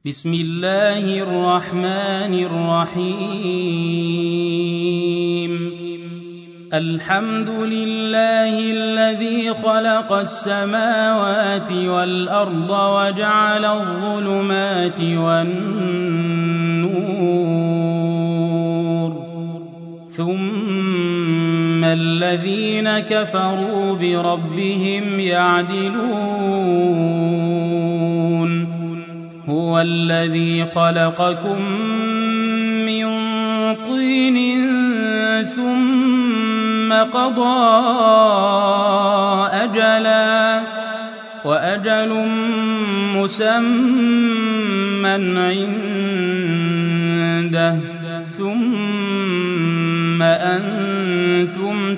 بسم الله الرحمن الرحيم. الحمد لله الذي خلق السماوات والأرض وجعل الظلمات والنور، ثم الذين كفروا بربهم يعدلون. هو الذي خلقكم من طين ثم قضى أجلا، وأجل مسمى عنده، ثم أنتم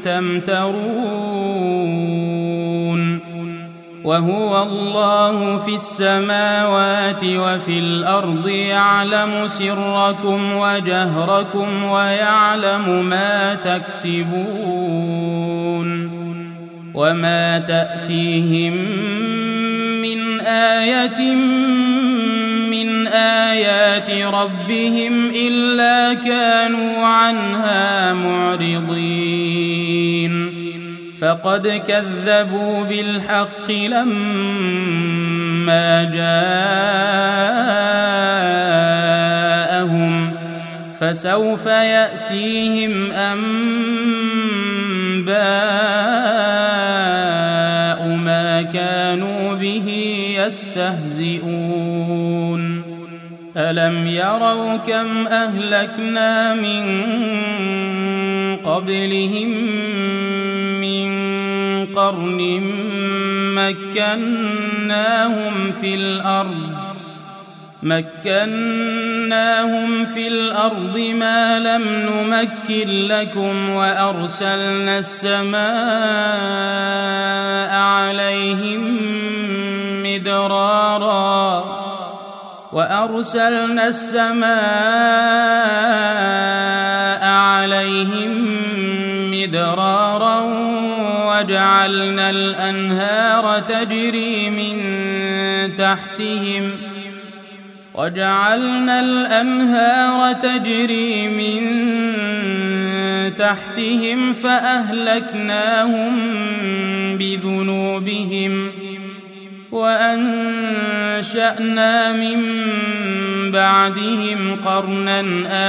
تمترون. وهو الله في السماوات وفي الأرض، يعلم سركم وجهركم ويعلم ما تكسبون. وما تأتيهم من آية من آيات ربهم إلا كانوا عنها معرضين. فقد كذبوا بالحق لما جاءهم، فسوف يأتيهم أنباء ما كانوا به يستهزئون. ألم يروا كم أهلكنا من قبلهم من قرن مكناهم في الأرض ما لم نمكن لكم، وأرسلنا السماء عليهم مدرارا، وجعلنا الأنهار تجري من تحتهم فأهلكناهم بذنوبهم، وأنشأنا من بعدهم قرنا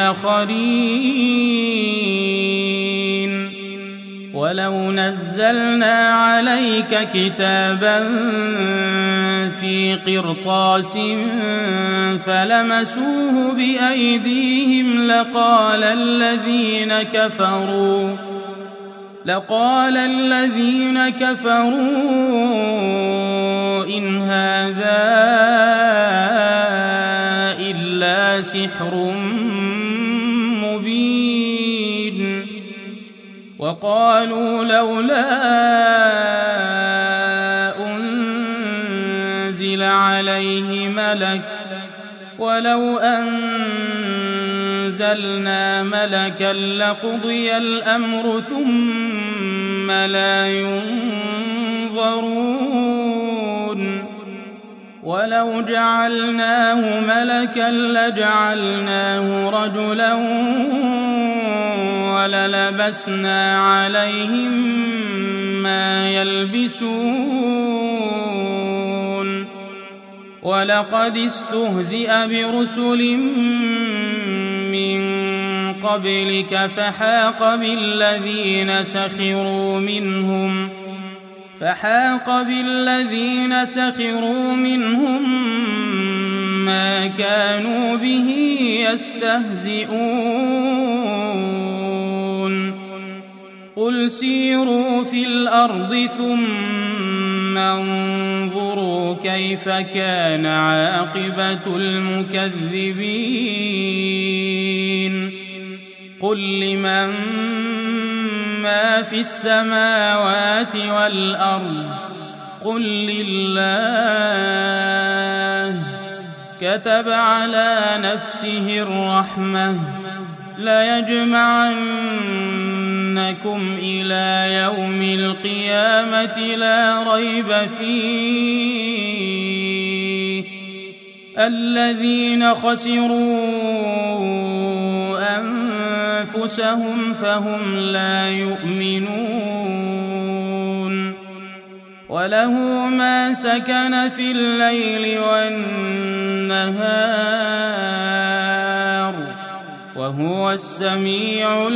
آخرين. ولو نزلنا عليك كتابا في قرطاس فلمسوه بأيديهم لقال الذين كفروا إن هذا إلا سحر مبين. وقالوا لولا أنزل عليه ملك، ولو أنزلنا ملكا لقضي الأمر ثم لا ينظرون. ولو جعلناه ملكا لجعلناه رجلا وللبسنا عليهم ما يلبسون. ولقد استهزئ برسل من قبلك فحاق بالذين سخروا منهم ما كانوا به يستهزئون. قل سيروا في الأرض ثم انظروا كيف كان عاقبة المكذبين. قل لمن ما في السماوات والأرض، قل لله. كتب على نفسه الرحمة ليجمعنكم إلى يوم القيامة لا ريب فيه، الذين خسروا أنفسهم فهم لا يؤمنون وله ما سكن في الليل والنهار وهو السميع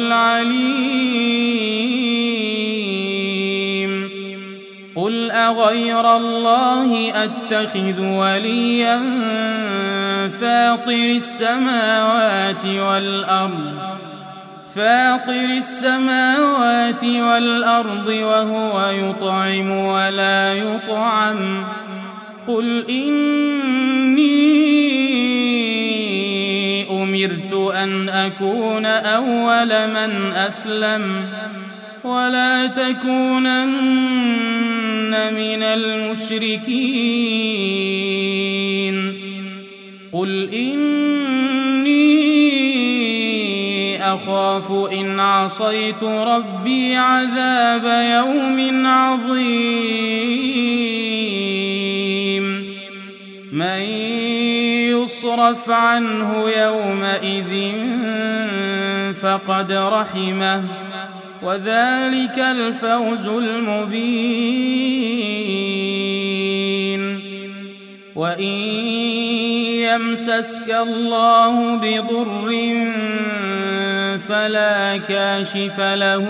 العليم قل أغير الله أتخذ وليا فاطر السماوات والأرض وهو يطعم ولا يطعم قل إني أمرت أن أكون أول من أسلم ولا تكونن من المشركين قل إني أخاف إن عصيت ربي عذاب يوم عظيم من يصرف عنه يومئذ فقد رحمه وذلك الفوز المبين وإن يمسسك الله بضر فلا كاشف له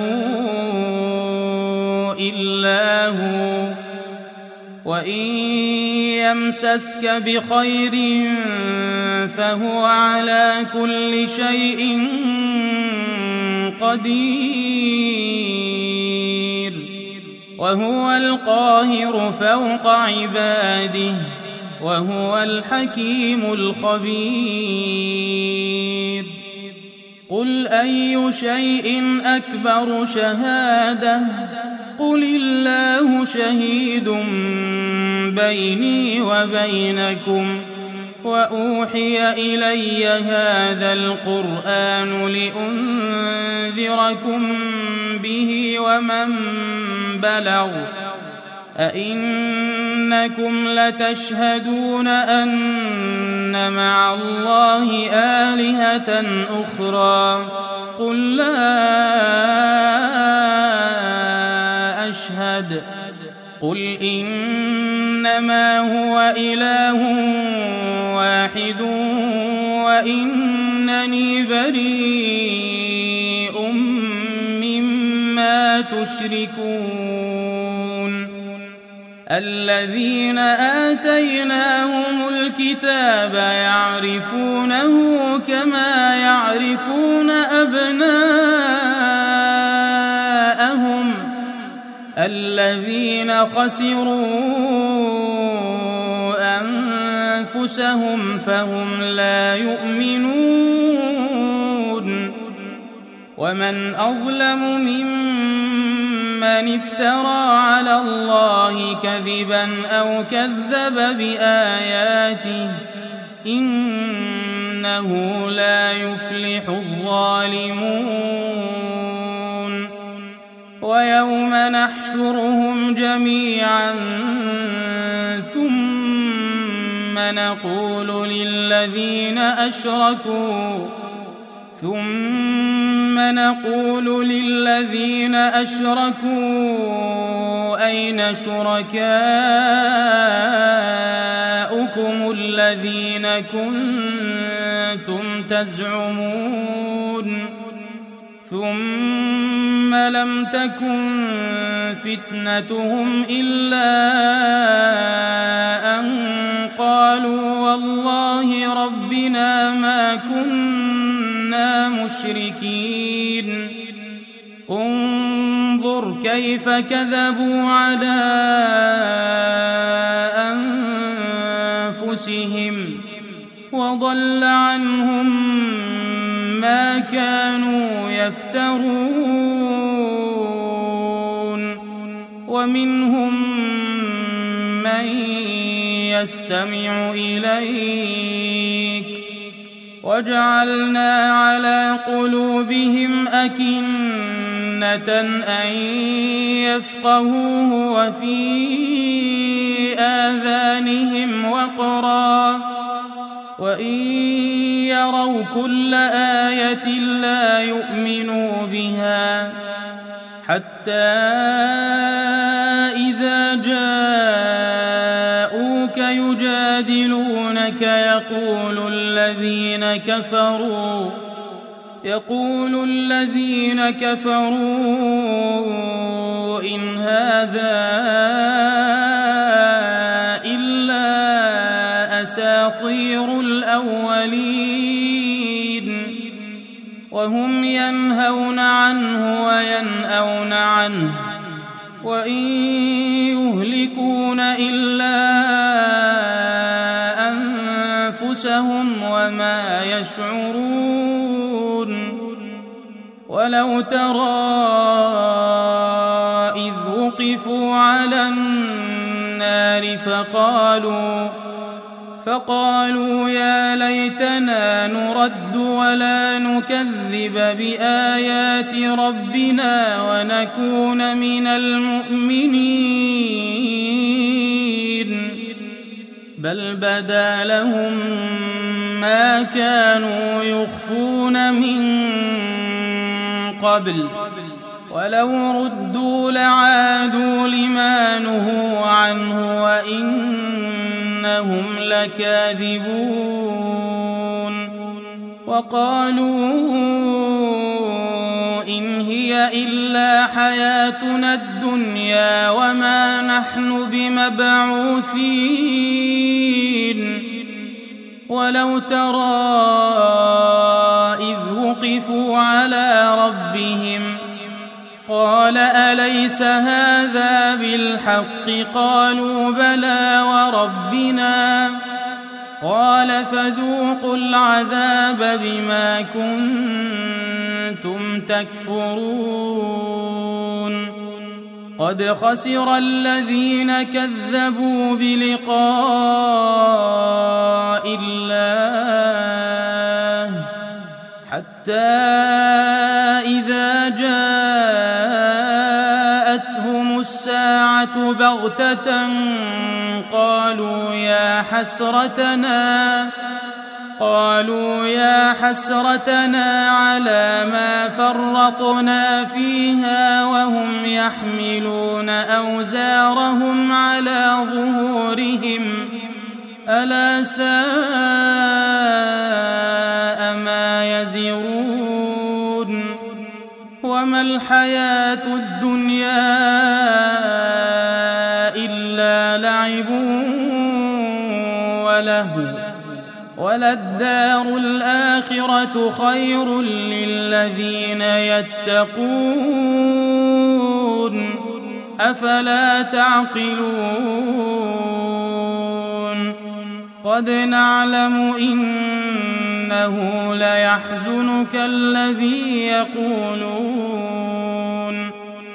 إلا هو وإن يمسسك بخير فهو على كل شيء قدير وهو القاهر فوق عباده وهو الحكيم الخبير قل أي شيء أكبر شهادة قل الله شهيد بيني وبينكم وأوحي إلي هذا القرآن لأنذركم به ومن بلغ أئنكم لتشهدون أن مع الله آلهة أخرى قل لا أشهد قل إنما هو إله واحد وإنني بريء مما تشركون الذين آتيناهم الكتاب يعرفونه كما يعرفون أبناءهم الذين خسروا أنفسهم فهم لا يؤمنون ومن أظلم ممن افترى على الله كذبا أو كذب بآياته إنه لا يفلح الظالمون ويوم نحشرهم جميعا ثم نقول للذين أشركوا أين شركاؤكم الذين كنتم تزعمون ثم لم تكن فتنتهم إلا أن قالوا والله ربنا ما كنا مشركين انظر كيف كذبوا على أنفسهم وضل عنهم ما كانوا يفترون ومنهم من يستمع إليك وجعلنا على قلوبهم أكنة أن يفقهوه وفي آذانهم وقرا وإن يروا كل آية لا يؤمنوا بها حتى إذا جاءوك يجادلونك يقول الذين كفروا إن هذا إلا أساطير الأولين وهم ينهون عنه وينأون عنه وإن يهلكون إلا أنفسهم وما يشعرون ولو ترى إذ وقفوا على النار فقالوا يا ليتنا نرد ولا نكذب بآيات ربنا ونكون من المؤمنين بل بدا لهم ما كانوا يخفون من قبل ولو ردوا لعادوا لما نهوا عنه وإنهم لكاذبون وقالوا إن هي إلا حياتنا الدنيا وما نحن بمبعوثين ولو ترى إذ وقفوا على ربهم قال أليس هذا بالحق قالوا بلى وربنا قال فذوقوا العذاب بما كنتم تكفرون قد خسر الذين كذبوا بلقاء الله حتى إذا جاءتهم الساعة بغتة قالوا يا حسرتنا على ما فرطنا فيها وهم يحملون أوزارهم على ظهورهم ألا ساء ما يزرون وما الحياة الدنيا إلا لعب ولهو وللدار الآخرة خير للذين يتقون أفلا تعقلون قد نعلم إنه ليحزنك الذي يقولون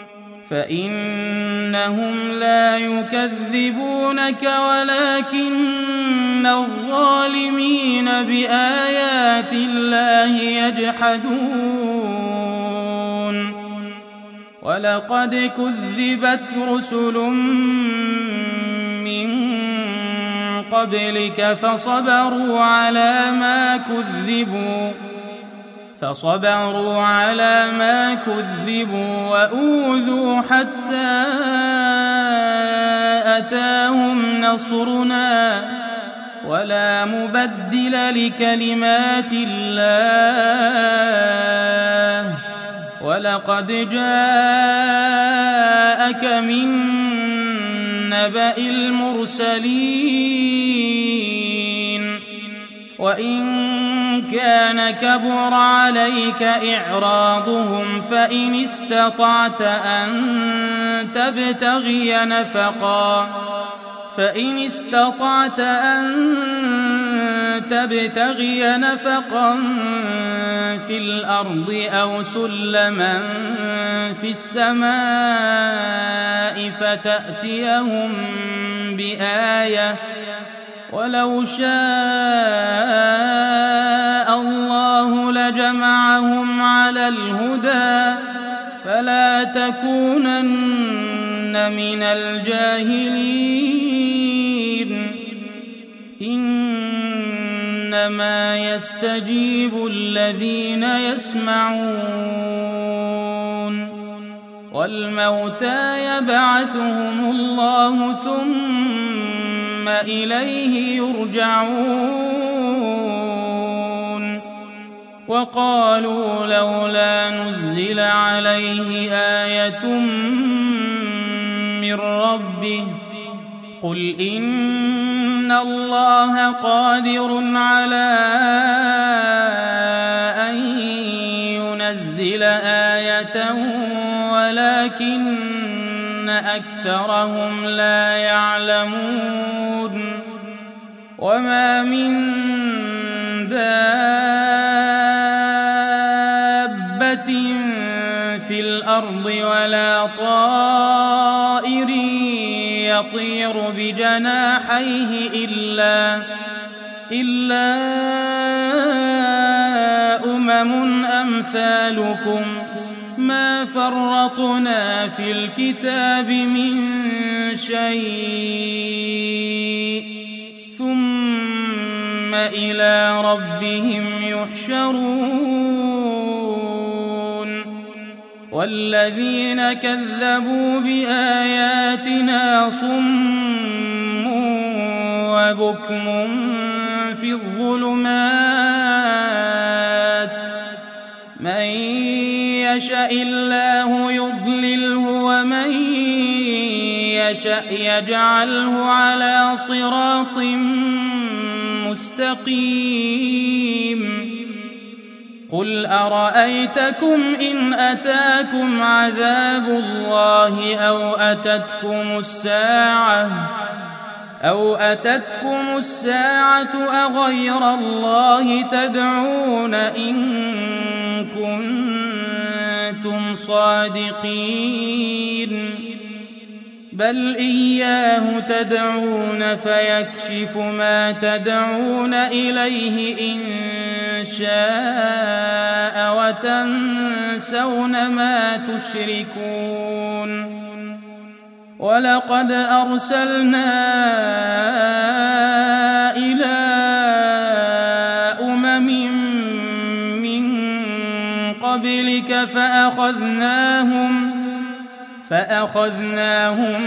فإنهم لا يكذبونك ولكن الظالمين بآيات الله يجحدون ولقد كذبت رسل من قبلك فصبروا على ما كذبوا وأوذوا حتى أتاهم نصرنا ولا مبدل لكلمات الله ولقد جاءك من نبأ المرسلين وإن كان كبر عليك إعراضهم فإن استطعت أن تبتغي نفقا في الأرض أو سلما في السماء فتأتيهم بآية ولو شاء الله لجمعهم على الهدى فلا تكونن من الجاهلين إنما يستجيب الذين يسمعون والموتى يبعثهم الله ثم إليه يرجعون وقالوا لولا نزل عليه آية من ربه قل إن الله قادر على أن ينزل آية ولكن أكثرهم لا يعلمون وما من دابة في الأرض ولا طائر يطير بجناحيه إلا أمم أمثالكم ما فرطنا في الكتاب من شيء ثم إلى ربهم يحشرون والذين كذبوا بآياتنا صم وبكم في الظلمات من يشاء الله يضلله ومن يشاء يجعله على صراط مستقيم قل أرأيتكم إن أتاكم عذاب الله أو أتتكم الساعة أغير الله تدعون إن كنتم صادقين بل إياه تدعون فيكشف ما تدعون إليه إن شاء وتنسون ما تشركون ولقد أرسلنا إلى أمم من قبلك فأخذناهم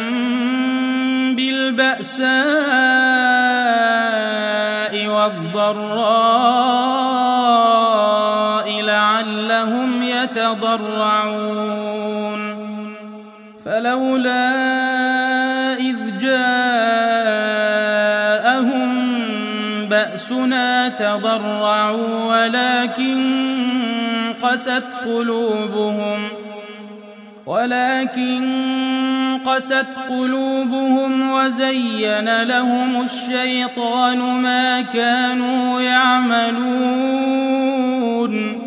بالبأساء والضراء لعلهم يتضرعون فلولا إذ جاءهم بأسنا تضرعوا ولكن قست قلوبهم وزين لهم الشيطان ما كانوا يعملون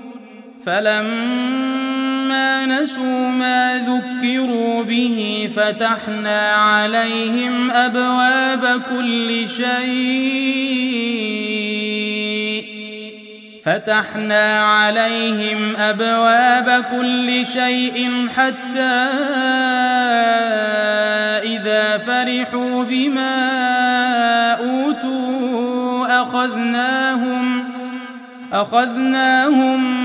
فلما نسوا ما ذكروا به فتحنا عليهم أبواب كل شيء حتى إذا فرحوا بما أوتوا أخذناهم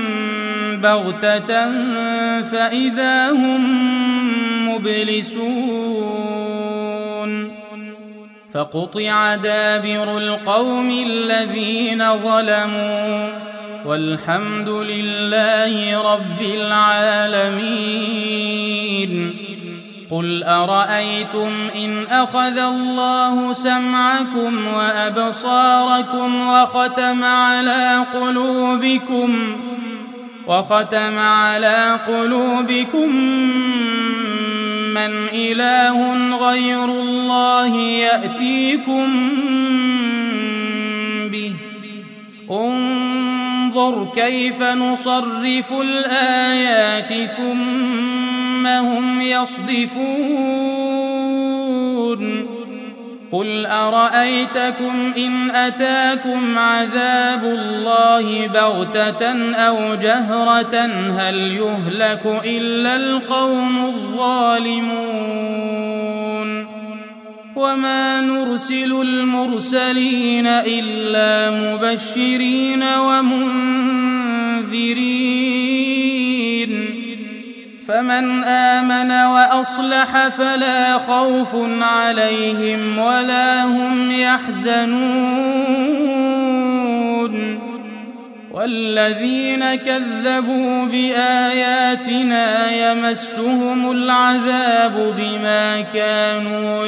بغتة فإذا هم مبلسون فقطع دابر القوم الذين ظلموا والحمد لله رب العالمين قل أرأيتم إن أخذ الله سمعكم وأبصاركم وختم على قلوبكم من إله غير الله يأتيكم به انظر كيف نصرف الآيات ثم هم يصدفون قل أرأيتكم إن أتاكم عذاب الله بغتة أو جهرة هل يهلك إلا القوم الظالمون وما نرسل المرسلين إلا مبشرين ومنذرين فمن آمن وأصلح فلا خوف عليهم ولا هم يحزنون والذين كذبوا بآياتنا يمسهم العذاب بما كانوا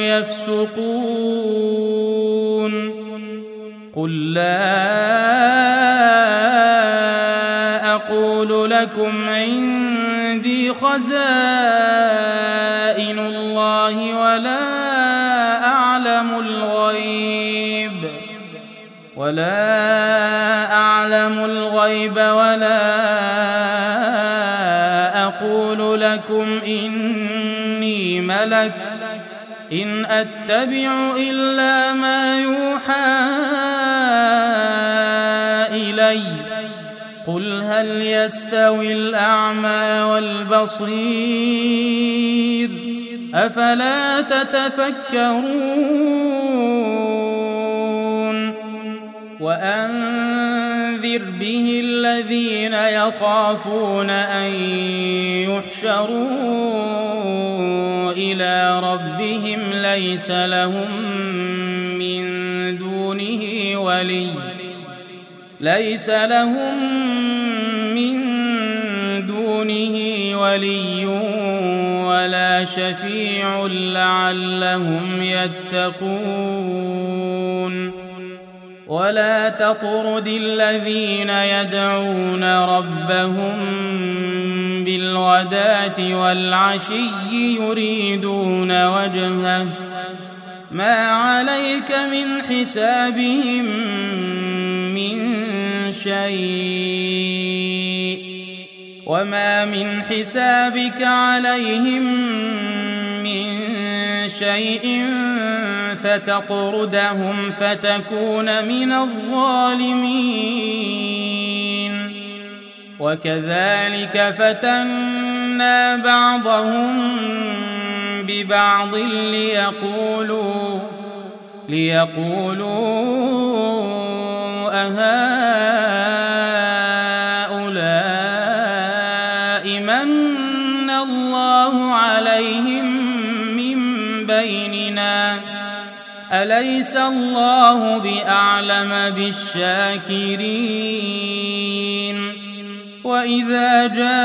يفسقون قل لا أقول لكم عندي خزائن الله ولا أعلم الغيب ولا أقول لكم إني ملك إن أتبع إلا ما يوحى إلي قل هل يستوي الأعمى والبصير أفلا تتفكرون وأنذر به الذين يخافون أن يحشروا إلى ربهم ليس لهم من دونه ولي ولا شفيع لعلهم يتقون ولا تطرد الذين يدعون ربهم بالغداة والعشي يريدون وجهه ما عليك من حسابهم من شيء وما من حسابك عليهم من شيء فتطردهم فتكون من الظالمين وكذلك فتنا بعضهم ببعض ليقولوا أهؤلاء من الله عليهم من بيننا أليس الله بأعلم بالشاكرين وإذا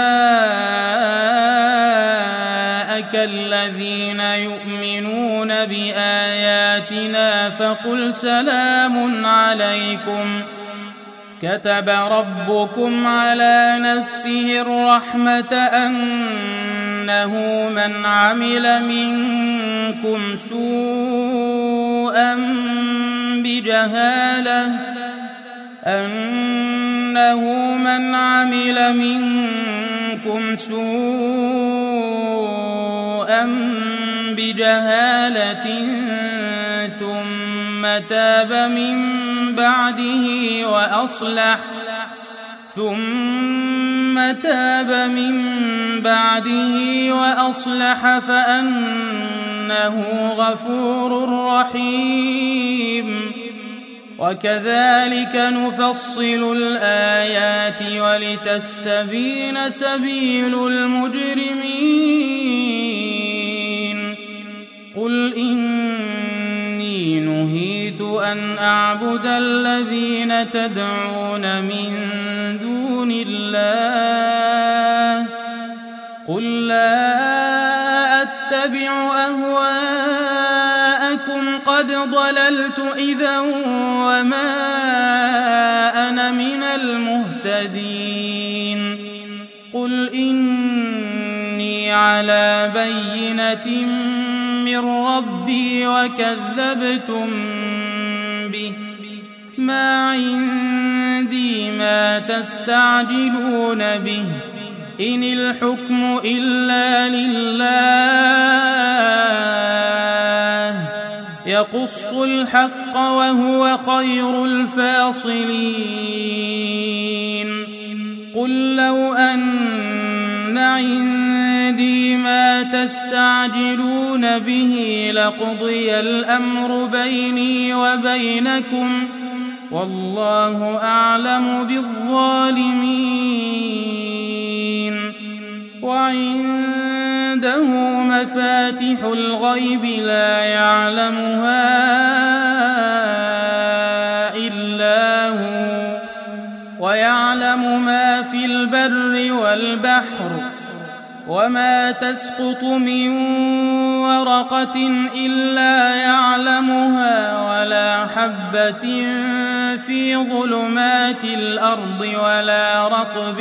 جاءك الذين يؤمنون بآياتنا فقل سلام عليكم كتب ربكم على نفسه الرحمة أنه من عمل منكم سوءا بجهالة ثم تاب من بعده وأصلح فأنه غفور رحيم وكذلك نفصل الآيات ولتستبين سبيل المجرمين قل إني نهيت أن أعبد الذين تدعون من دون الله قل لا أتبع أهواءكم قد ضللت إذا وما أنا من المهتدين قل إني على بينة من ربي وكذبتم به ما عندي ما تستعجلون به إن الحكم إلا لله يقص الحق وهو خير الفاصلين قل لو أن عندي ما يستعجلون به لقضي الأمر بيني وبينكم والله أعلم بالظالمين. وعنده مفاتح الغيب لا يعلمها إلا هو ويعلم ما في البر والبحر وما تسقط من ورقة إلا يعلمها ولا حبة في ظلمات الأرض ولا رطب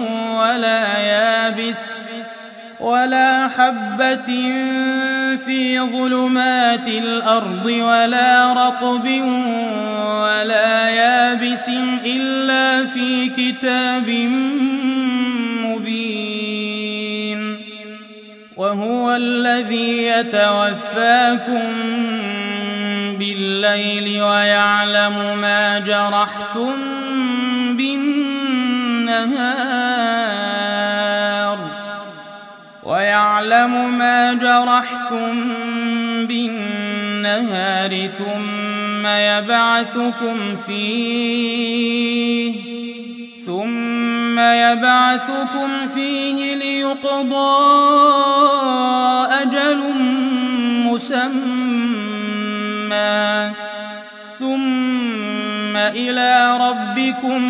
ولا حبة في ظلمات الأرض ولا رطب ولا يابس إلا في كتاب مبين. وهو الذي يتوفاكم بالليل ويعلم ما جرحتم بالنهار ثم يبعثكم فيه ليقضى أجل مسمى ثم إلى ربكم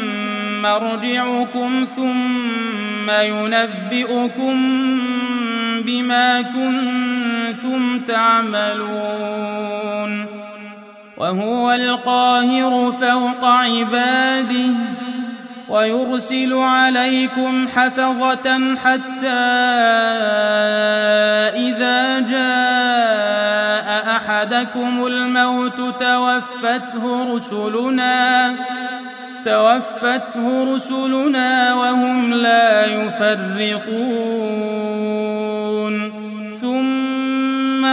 مرجعكم ثم ينبئكم بما كنتم تعملون. وهو القاهر فوق عباده ويرسل عليكم حفظة حتى إذا جاء أحدكم الموت توفته رسلنا وهم لا يفرطون ثم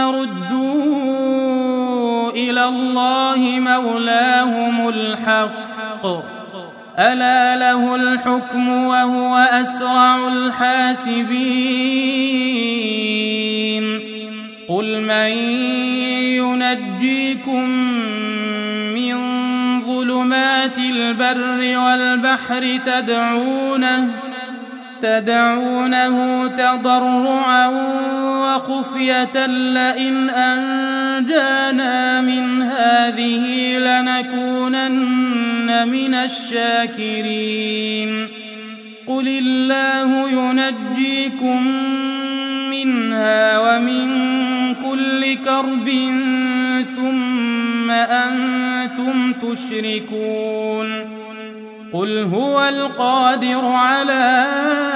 ردوا إلى الله مولاهم الحق ألا له الحكم وهو أسرع الحاسبين. قل من ينجيكم من ظلمات البر والبحر تدعونه تضرعا وخفية لئن أنجانا من هذه لنكونن من الشاكرين. قل الله ينجيكم منها ومن كل كرب ثم أنتم تشركون. قل هو القادر على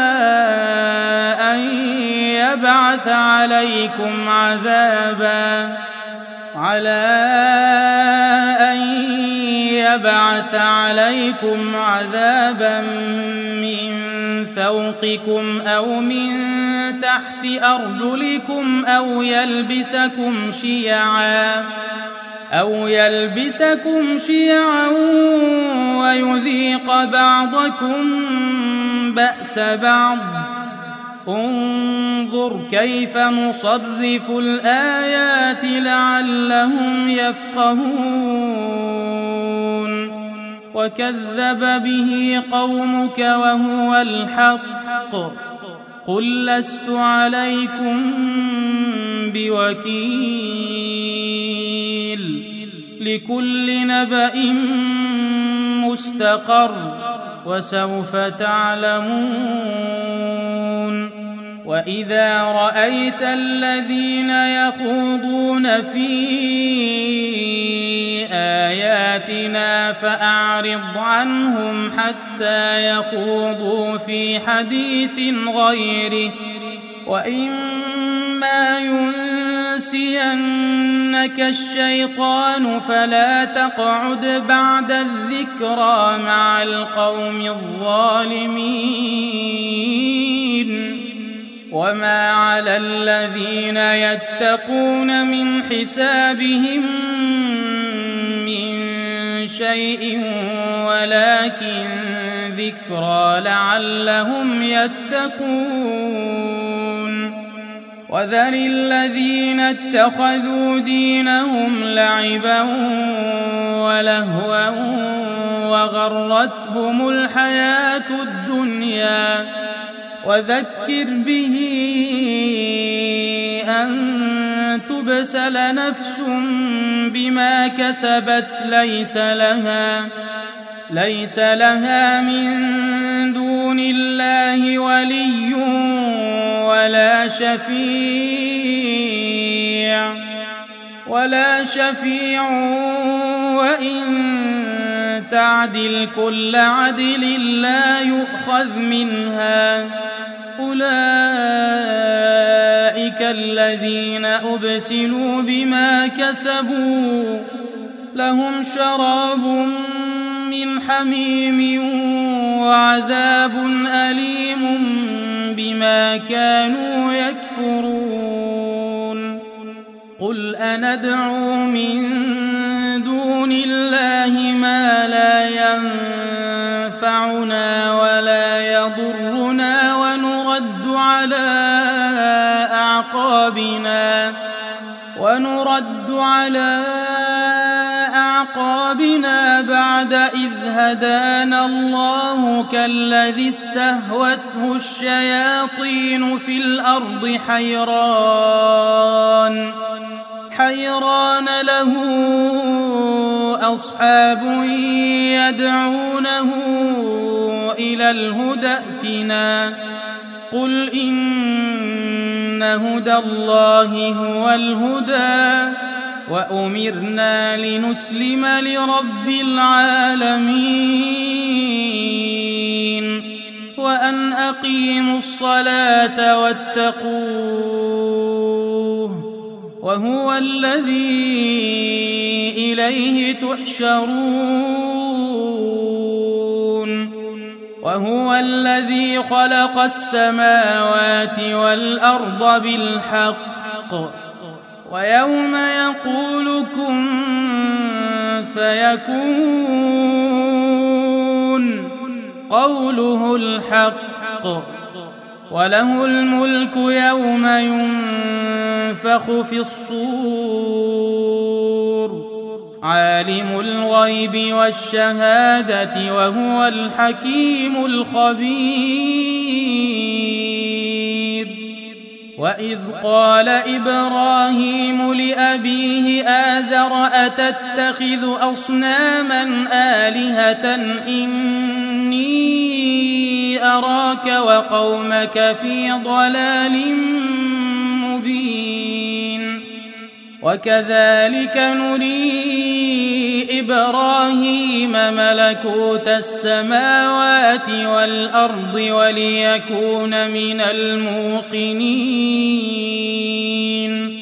أن يبعث عليكم عذابا من فوقكم أو من تحت أرجلكم أو يلبسكم شيعا ويذيق بعضكم بأس بعض. انظر كيف نصرف الآيات لعلهم يفقهون. وكذب به قومك وهو الحق قل لست عليكم بوكيل لكل نبأ مستقر وسوف تعلمون. وإذا رأيت الذين يخوضون في آياتنا فأعرض عنهم حتى يخوضوا في حديث غيره وإما ينسينك الشيطان فلا تقعد بعد الذكرى مع القوم الظالمين. وما على الذين يتقون من حسابهم من شيء ولكن ذكرى لعلهم يتقون. وذر الذين اتخذوا دينهم لعبا ولهوا وغرتهم الحياة الدنيا وذكر به أن تبسل نفس بما كسبت ليس لها من دون الله ولي ولا شفيع وإن تعدل كل عدل لا يؤخذ منها أولئك الذين أبسلوا بما كسبوا لهم شراب من حميم وعذاب أليم بما كانوا يكفرون قل أندعو من دون الله ما لا ينفعنا ولا يضرنا ونرد على أعقابنا بعد إذ هدانا الله كالذي استهوته الشياطين في الأرض حيران له أصحاب يدعونه إلى الهدى ائتنا قل إن هدى الله هو الهدى وأمرنا لنسلم لرب العالمين وأن أقيموا الصلاة واتقوه وهو الذي إليه تحشرون وهو الذي خلق السماوات والأرض بالحق ويوم يقول كن فيكون قوله الحق وله الملك يوم ينفخ في الصور عالم الغيب والشهادة وهو الحكيم الخبير وإذ قال إبراهيم لأبيه آزر أتتخذ أصناما آلهة إني أراك وقومك في ضلال مبين وكذلك نري إبراهيم ملكوت السماوات والأرض وليكون من الموقنين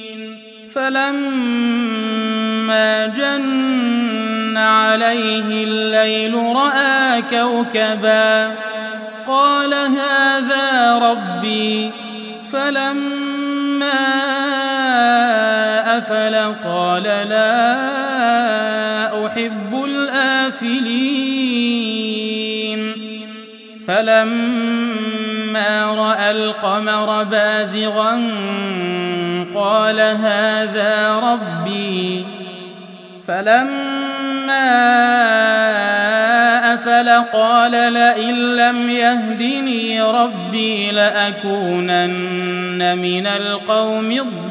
فلما جن عليه الليل رأى كوكبا قال هذا ربي فلما أفل قال لا أحب الآفلين فلما رأى القمر بازغا قال هذا ربي فلما أفل قال لئن لم يهدني ربي لأكونن من القوم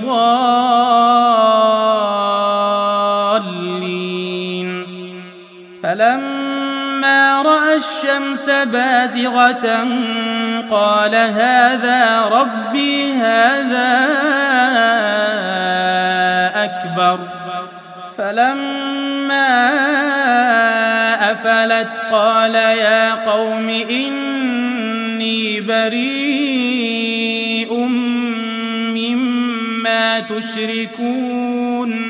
الضالين فلما رأى الشمس بازغة قال هذا ربي هذا أكبر فلما أفلت قال يا قوم إني بريء مما تشركون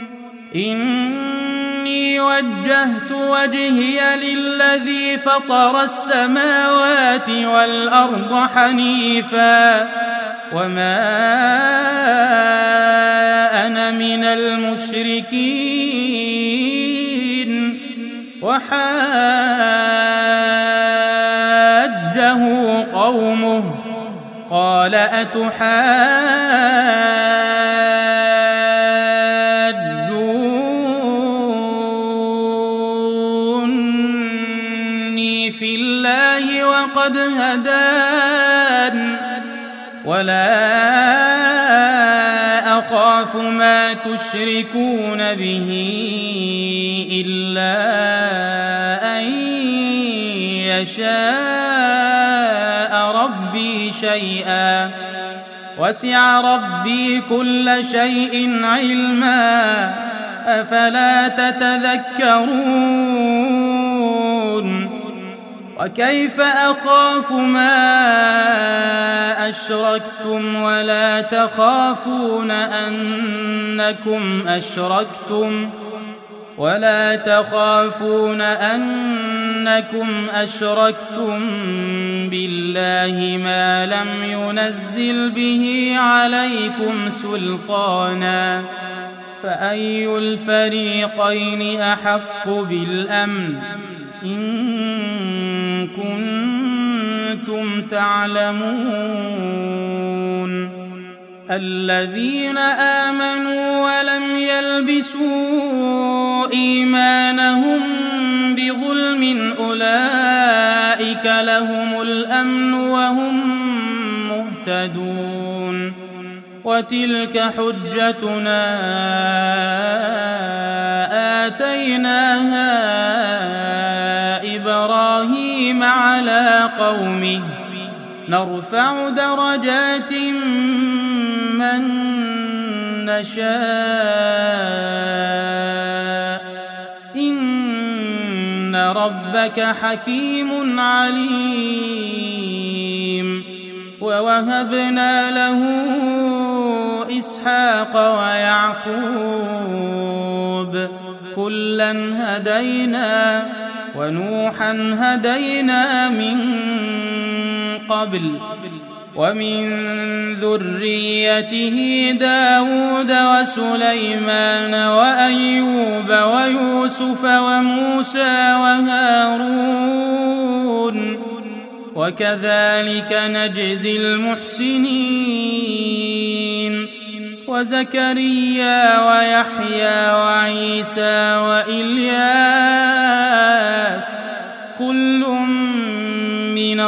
إني وجهت وجهي للذي فطر السماوات والأرض حنيفا وما أنا من المشركين وحاجه قومه قال ولا تحاجوني في الله وقد هدان ولا أخاف ما تشركون به إلا أن يشاء ربي شيئا وسع ربي كل شيء علما أفلا تتذكرون وكيف أخاف ما أشركتم ولا تخافون أنكم أشركتم بالله ما لم ينزل به عليكم سلطانا فأي الفريقين أحق بالأمن إن كنتم تعلمون الذين آمنوا ولم يلبسوا إيمانهم بظلم أولئك لهم الأمن وهم مهتدون وتلك حجتنا آتيناها إبراهيم على قومه نرفع درجات من نشاء إن ربك حكيم عليم ووهبنا له إسحاق ويعقوب كلا هدينا ونوحا هدينا من قبل ومن ذريته داود وسليمان وأيوب ويوسف وموسى وهارون وكذلك نجزي المحسنين وزكريا ويحيى وعيسى وإلياس كل من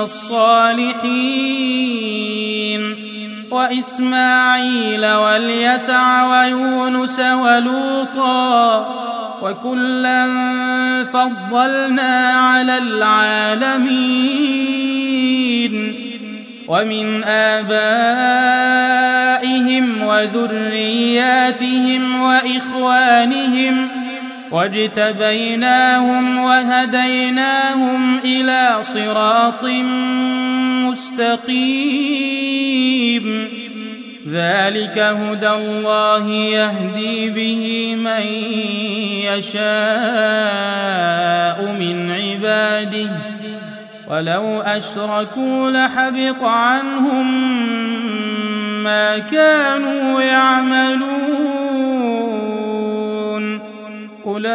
الصالحين وإسماعيل واليسع ويونس ولوطا وكلا فضلنا على العالمين ومن آبائهم وذرياتهم وإخوانهم واجتبيناهم وهديناهم إلى صراط مستقيم ذلك هدى الله يهدي به من يشاء من عباده ولو أشركوا لحبط عنهم ما كانوا يعملون أولئك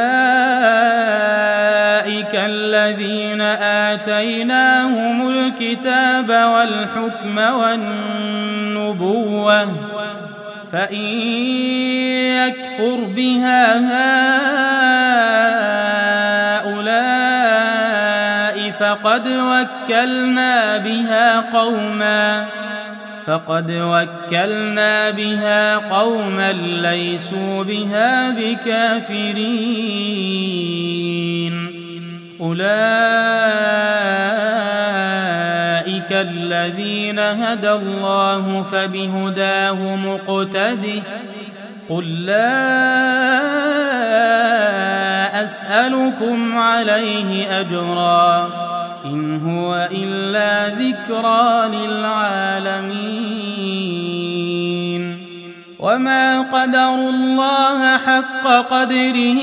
الذين آتيناهم الكتاب والحكم والنبوة فإن يكفر بها هؤلاء فقد وكلنا بها قوما ليسوا بها بكافرين أولئك الذين هدى الله فبهداه مقتده قل لا أسألكم عليه أجرا إن هو إلا ذكرى للعالمين وما قدروا الله حق قدره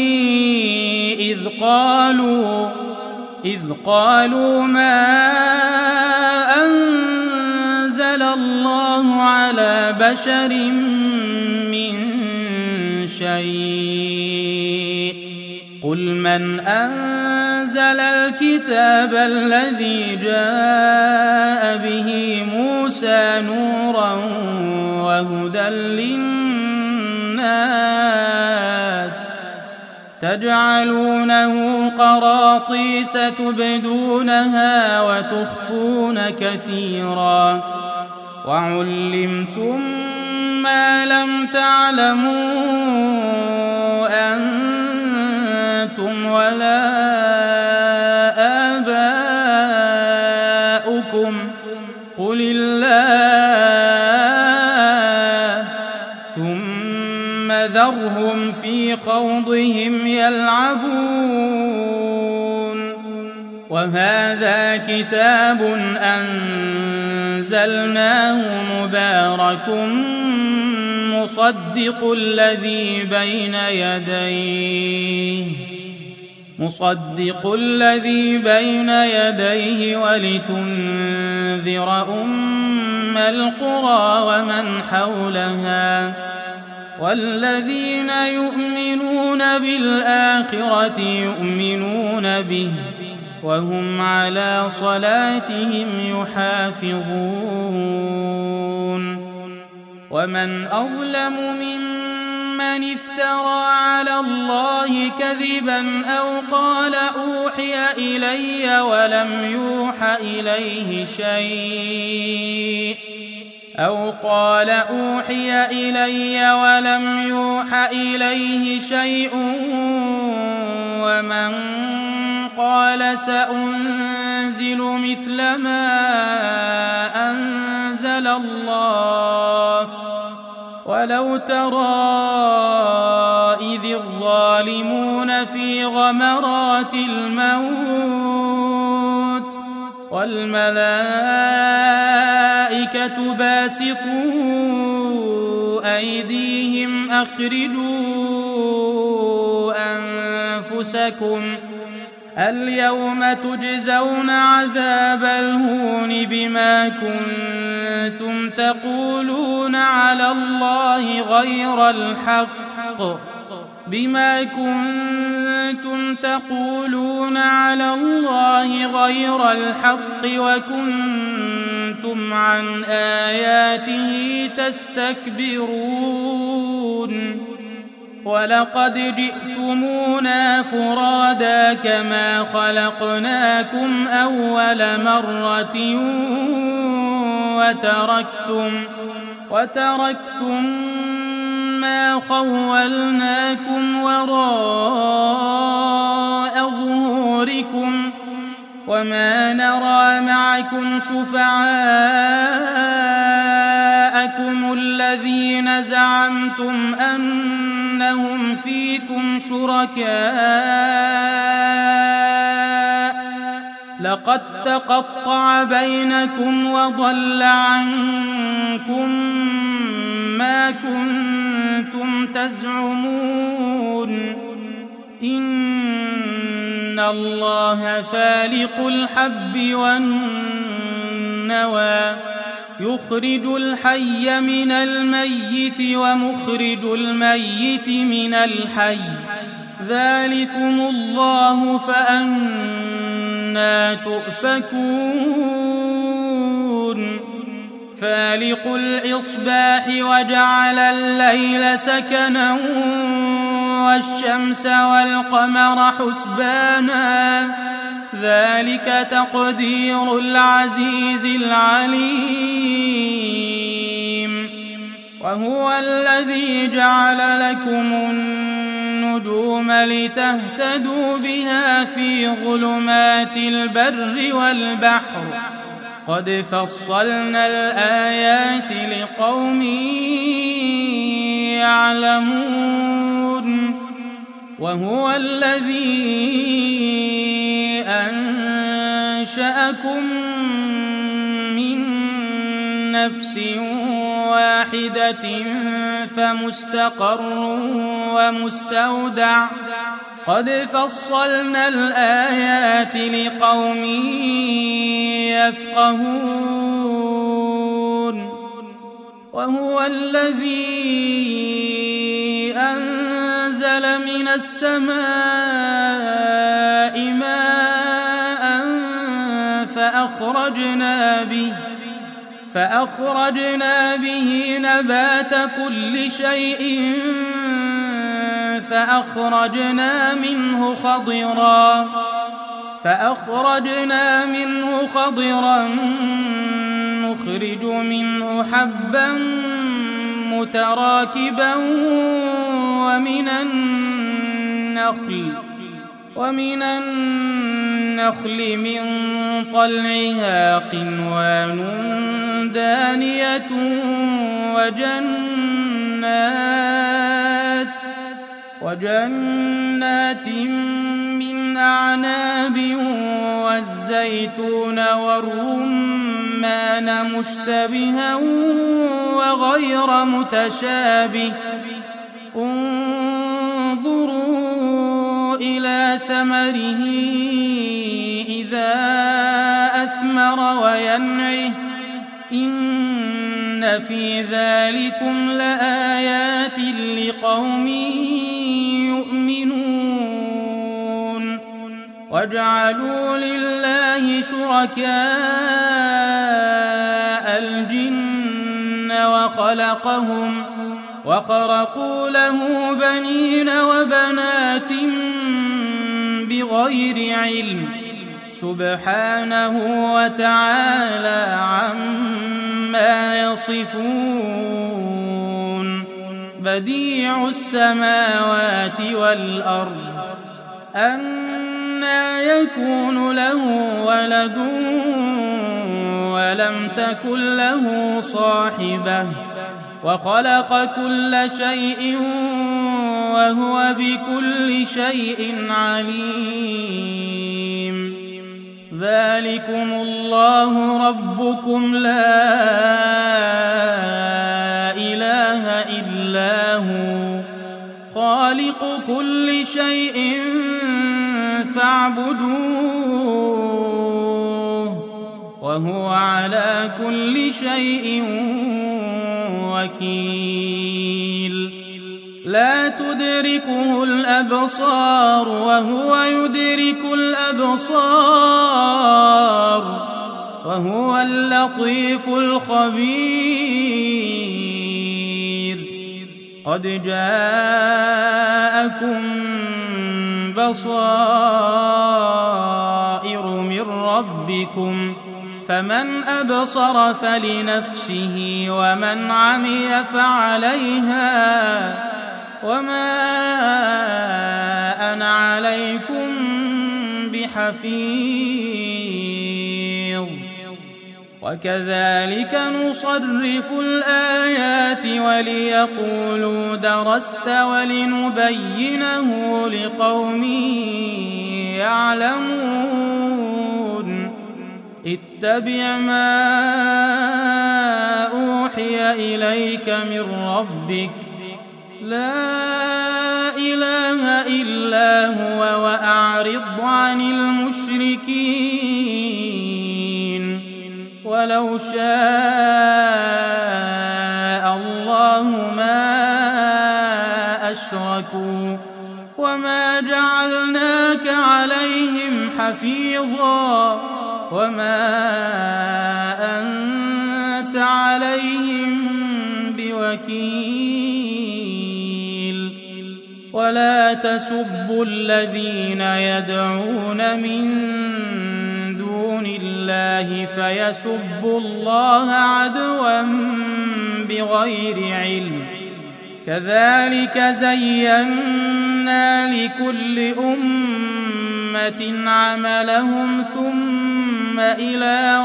إذ قالوا ما أنزل الله على بشر من شيء قل من أنزل الكتاب الذي جاء به موسى عيسى نورا وهدى للناس تجعلونه قراطيس تبدونها وتخفون كثيرا وعلمتم ما لم تعلموا أنتم ولا آباؤكم قل الله ثم ذرهم في خوضهم يلعبون وهذا كتاب أنزلناه مبارك مصدق الذي بين يديه ولتنذر أم القرى ومن حولها والذين يؤمنون بالآخرة يؤمنون به وهم على صلاتهم يحافظون ومن أظلم ممن افترى على الله كذبا أو قال أوحي إلي ولم يوح إليه شيء ومن قال سأنزل مثل ما أنزل الله ولو ترى إذ الظالمون في غمرات الموت والملائكة باسطوا أيديهم أخرجوا أنفسكم اليوم تجزون عذاب الهون بما كنتم تقولون على الله غير الحق وكنتم عن آياته تستكبرون ولقد جئتمونا فرادا كما خلقناكم أول مرة وتركتم ما خولناكم وراء ظهوركم وما نرى معكم شفعاءكم الذين زعمتم أنهم فيكم شركاء لقد تقطع بينكم وضل عنكم ما كنتم تزعمون إن الله فالق الحب والنوى يخرج الحي من الميت ومخرج الميت من الحي ذلكم الله فأنى تؤفكون فالق الإصباح وجعل الليل سكنا والشمس والقمر حسبانا ذلك تقدير العزيز العليم وهو الذي جعل لكم النجوم لتهتدوا بها في ظلمات البر والبحر قد فصلنا الآيات لقوم يعلمون وهو الذي أنشأكم من نفس واحدة فمستقر ومستودع قد فصلنا الآيات لقوم يفقهون وهو الذي أنزل من السماء ماء فأخرجنا به نبات كل شيء فأخرجنا منه خضرا نخرج منه حبا متراكبا ومن النخل من طلعها قنوان دانية وجنات من أعناب والزيتون والرمان مشتبها وغير متشابه انظروا إلى ثمره إذا أثمر وينعه إن في ذلكم لآيات لقوم يؤمنون وجعلوا لله شركاء الجن وخرقوا له بنين وبنات بغير علم سبحانه وتعالى عما يصفون بديع السماوات والأرض أنى يكون له ولد ولم تكن له صاحبة وخلق كل شيء وهو بكل شيء عليم ذلكم الله ربكم لا إله إلا هو خالق كل شيء فاعبدوه وهو على كل شيء وكيل لا تدركه الأبصار وهو يدرك الأبصار وهو اللطيف الخبير قد جاءكم بصائر من ربكم فمن أبصر فلنفسه ومن عمي فعليها وما أنا عليكم بحفيظ وكذلك نصرف الآيات وليقولوا درست ولنبينه لقوم يعلمون اتبع ما أوحي إليك من ربك لا إله إلا هو وأعرض عن المشركين ولو شاء الله ما أشركوا وما جعلناك عليهم حفيظا وما أنت عليهم بوكيل ولا تسبوا الذين يدعون من دون الله فيسبوا الله عدوا بغير علم كذلك زينا لكل أمة عملهم ثم إلى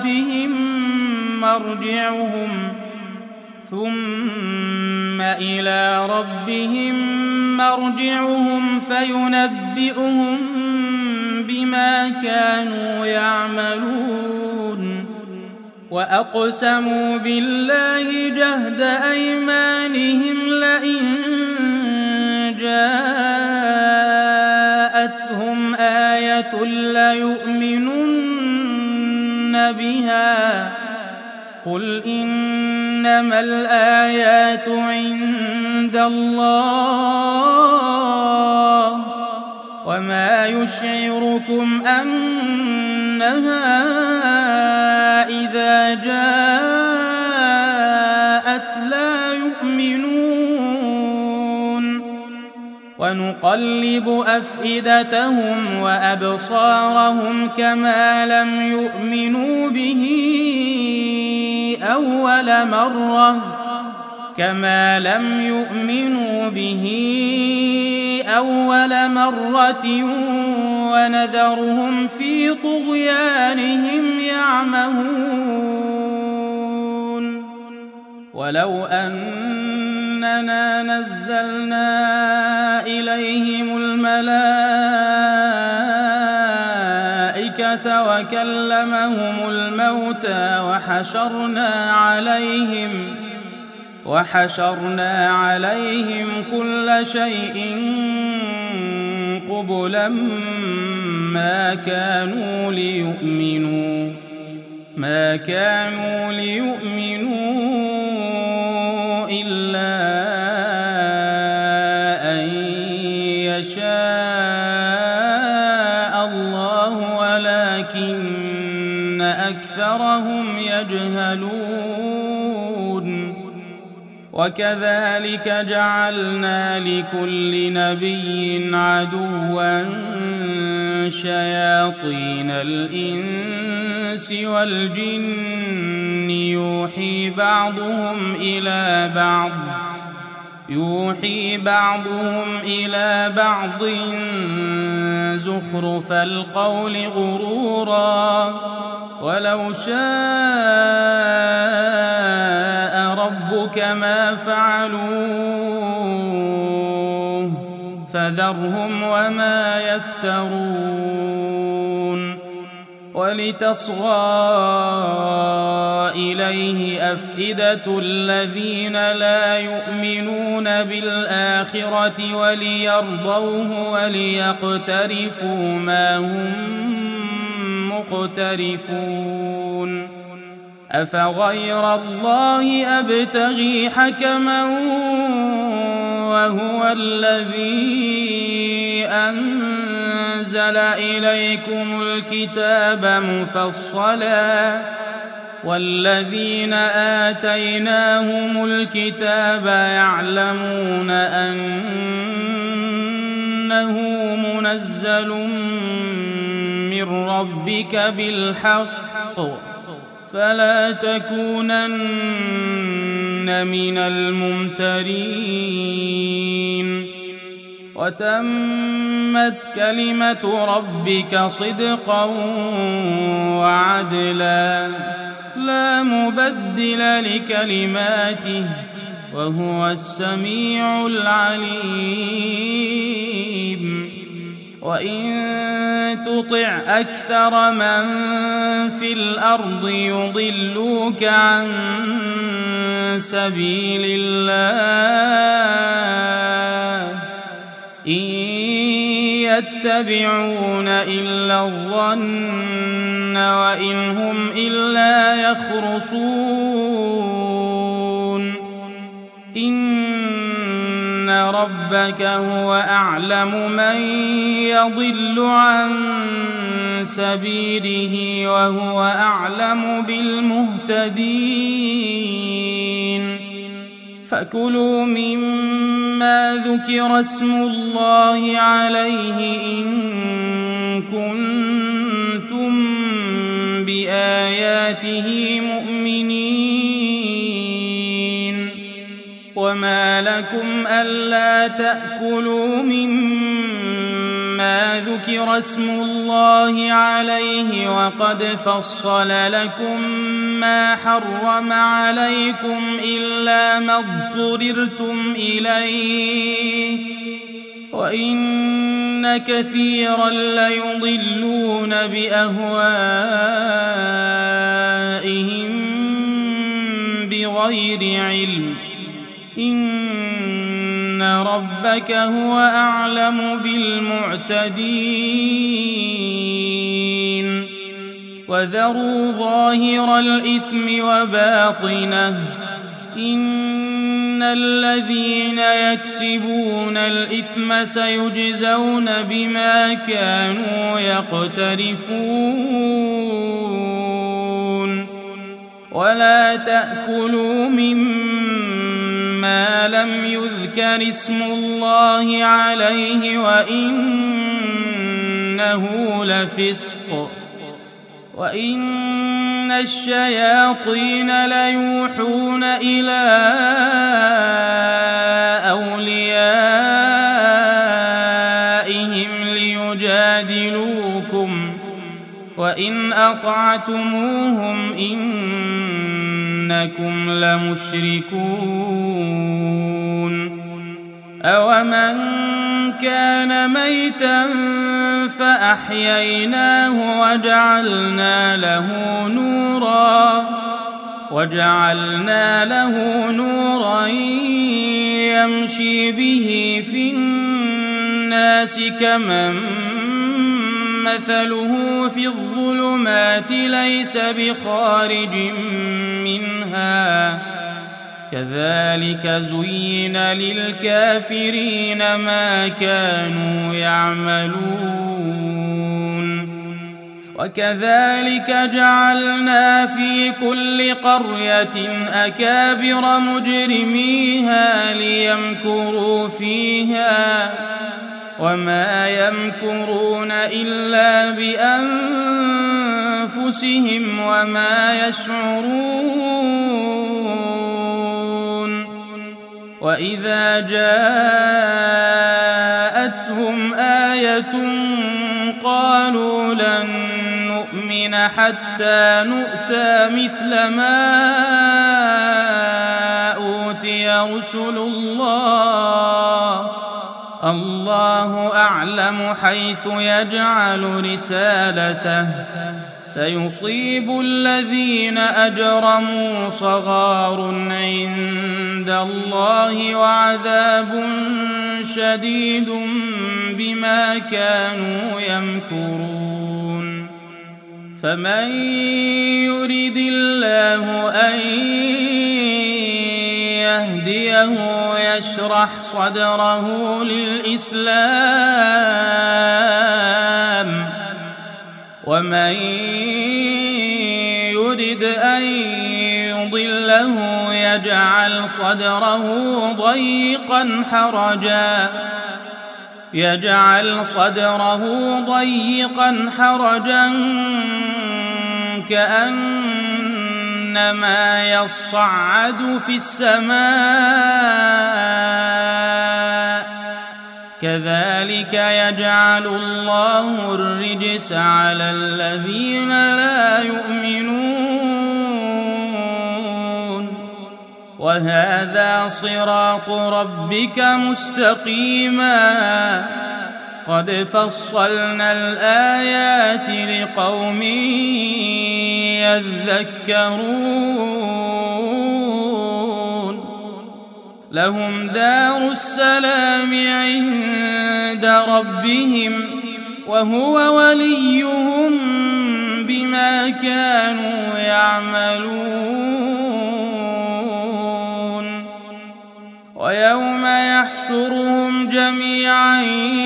ربهم مرجعهم فينبئهم بما كانوا يعملون وأقسموا بالله جهد أيمانهم لئن جاءتهم آية ليؤمنن بها قل إنما الآيات عند الله وما يشعركم أنها إذا جاءت ونقلب أفئدتهم وأبصارهم كما لم يؤمنوا به أول مرة ونذرهم في طغيانهم يعمهون ولو أننا نزلنا إليهم الملائكة وكلمهم الموتى وحشرنا عليهم كل شيء قبلا ما كانوا ليؤمنوا إلا أن يشاء الله ولكن أكثرهم يجهلون وكذلك جعلنا لكل نبي عدوا شياطين الإنس والجن يوحي بعضهم إلى بعض زخرف القول غرورا ولو شاء ربك ما فعلوه فذرهم وما يفترون ولتصغى إليه أفئدة الذين لا يؤمنون بالآخرة وليرضوه وليقترفوا ما هم مقترفون أفغير الله أبتغي حكما وهو الذي أنزل إليكم الكتاب مفصلا والذين آتيناهم الكتاب يعلمون أنه منزل من ربك بالحق فلا تكونن من الممترين وتمت كلمة ربك صدقا وعدلا لا مبدل لكلماته وهو السميع العليم وإن تطع أكثر من في الأرض يضلوك عن سبيل الله إن يتبعون إلا الظن وإن هم إلا يخرصون إن ربك هو أعلم من يضل عن سبيله وهو أعلم بالمهتدين فكلوا مما ذكر اسم الله عليه إن كنتم بآياته مؤمنين وما لكم ألا تأكلوا مما ذكر اسم الله عليه وقد فصل لكم ما حرم عليكم إلا ما اضطررتم إليه وإن كثيرا ليضلون بأهوائهم بغير علم إن ربك هو أعلم بالمعتدين وذروا ظاهر الإثم وباطنه إن الذين يكسبون الإثم سيجزون بما كانوا يقترفون ولا تأكلوا مما لم يذكر يذكر اسم الله عليه وإنه لفسق وإن الشياطين ليوحون إلى أوليائهم ليجادلوكم وإن أطعتموهم إنكم لمشركون أومن كان ميتا فأحييناه وجعلنا له نورا يمشي به في الناس كمن مثله في الظلمات ليس بخارج منها كذلك زين للكافرين ما كانوا يعملون وكذلك جعلنا في كل قرية أكابر مجرميها ليمكروا فيها وما يمكرون إلا بأنفسهم وما يشعرون وإذا جاءتهم آية قالوا لن نؤمن حتى نؤتى مثل ما أوتي رسل الله أعلم حيث يجعل رسالته سيصيب الذين أجرموا صغار عند الله وعذاب شديد بما كانوا يمكرون فمن يرد الله أن يهديه يشرح صدره للإسلام ومن يرد أن يضله يجعل صدره ضيقا حرجا كأنما يصعد في السماء كذلك يجعل الله الرجس على الذين لا يؤمنون وهذا صراط ربك مستقيما قد فصلنا الآيات لقوم يذكرون لهم دار السلام عند ربهم وهو وليهم بما كانوا يعملون ويوم يحشرهم جميعا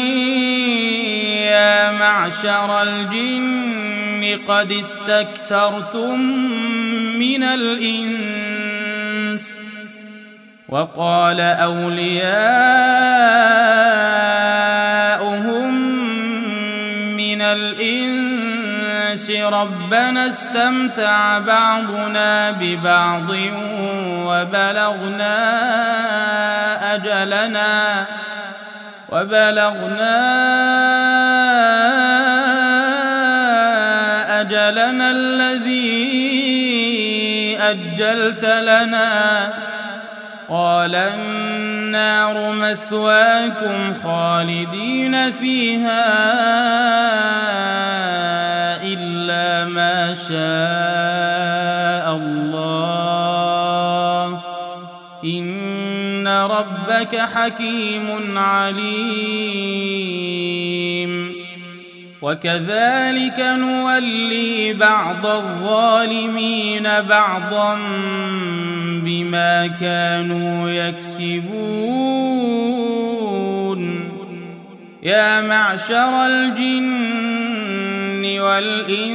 يا معشر الجن قد استكثرتم من الإنس وقال أولياؤهم من الإنس ربنا استمتع بعضنا ببعض وبلغنا أجلنا الذي أجلت لنا قال النار مثواكم خالدين فيها إلا ما شاء الله إن ربك حكيم عليم وكذلك نولي بعض الظالمين بعضا بما كانوا يكسبون يا معشر الجن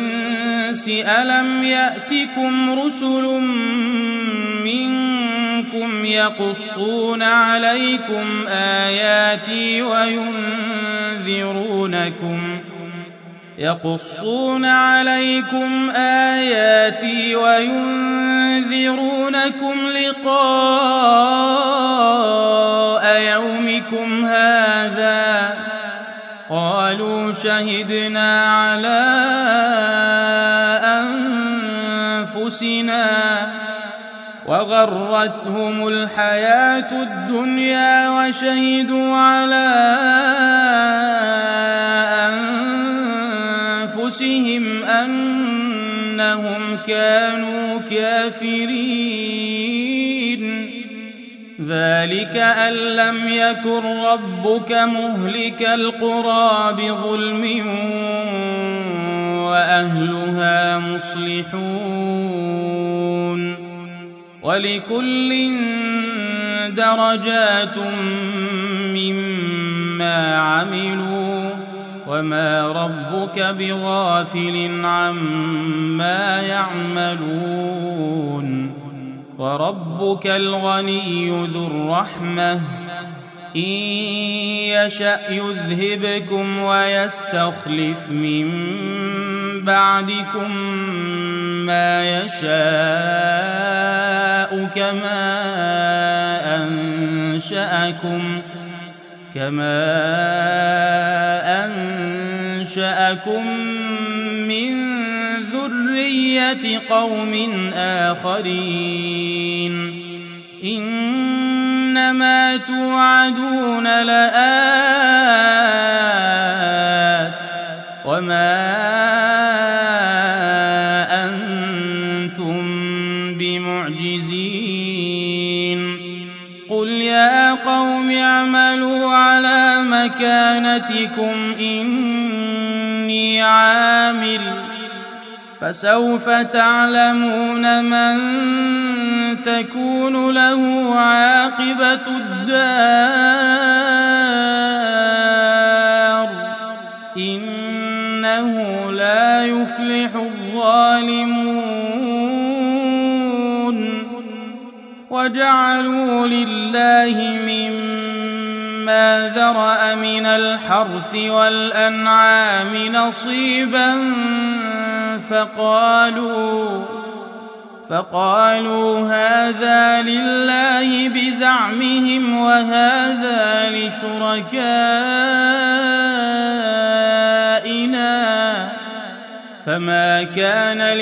والإنس ألم يأتكم رسل منكم منكم يقصون عليكم آياتي وينذرونكم لقاء يومكم هذا قالوا شهدنا على أنفسنا وغرتهم الحياة الدنيا وشهدوا على أنفسهم أنهم كانوا كافرين ذلك أن لم يكن ربك مهلك القرى بظلم وأهلها مصلحون ولكل درجات مما عملوا وما ربك بغافل عما يعملون وربك الغني ذو الرحمة إن يشأ يذهبكم ويستخلف من بعدكم ما يشاء كما أنشأكم من ذرية قوم آخرين إنما توعدون لآت وما أنتم بمعجزين قل يا قوم اعملوا على مكانتكم إني عامل فسوف تعلمون من تكون له عاقبة الدار إنه لا يفلح الظالمون وجعلوا لله مما ذرأ من الحرث والأنعام نصيبا فقالوا هذا لله بزعمهم وهذا لشركائنا فما كان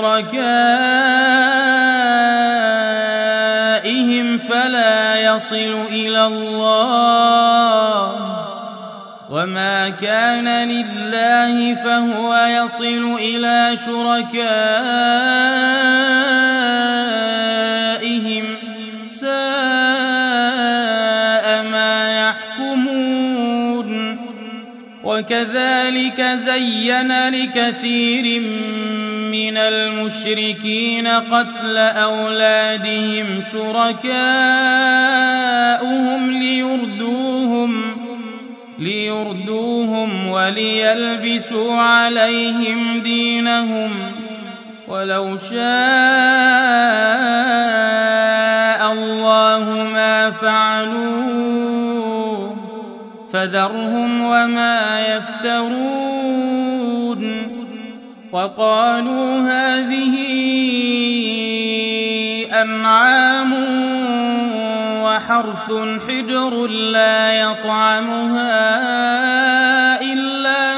لشركائهم فلا يصل إلى الله وما كان لله فهو يصل إلى شركائهم ساء ما يحكمون وكذلك زين لكثير من المشركين قتل أولادهم شركاؤهم ليردوهم وليلبسوا عليهم دينهم ولو شاء الله ما فعلوه فذرهم وما يفترون وقالوا هذه أنعام وحرث حجر لا يطعمها إلا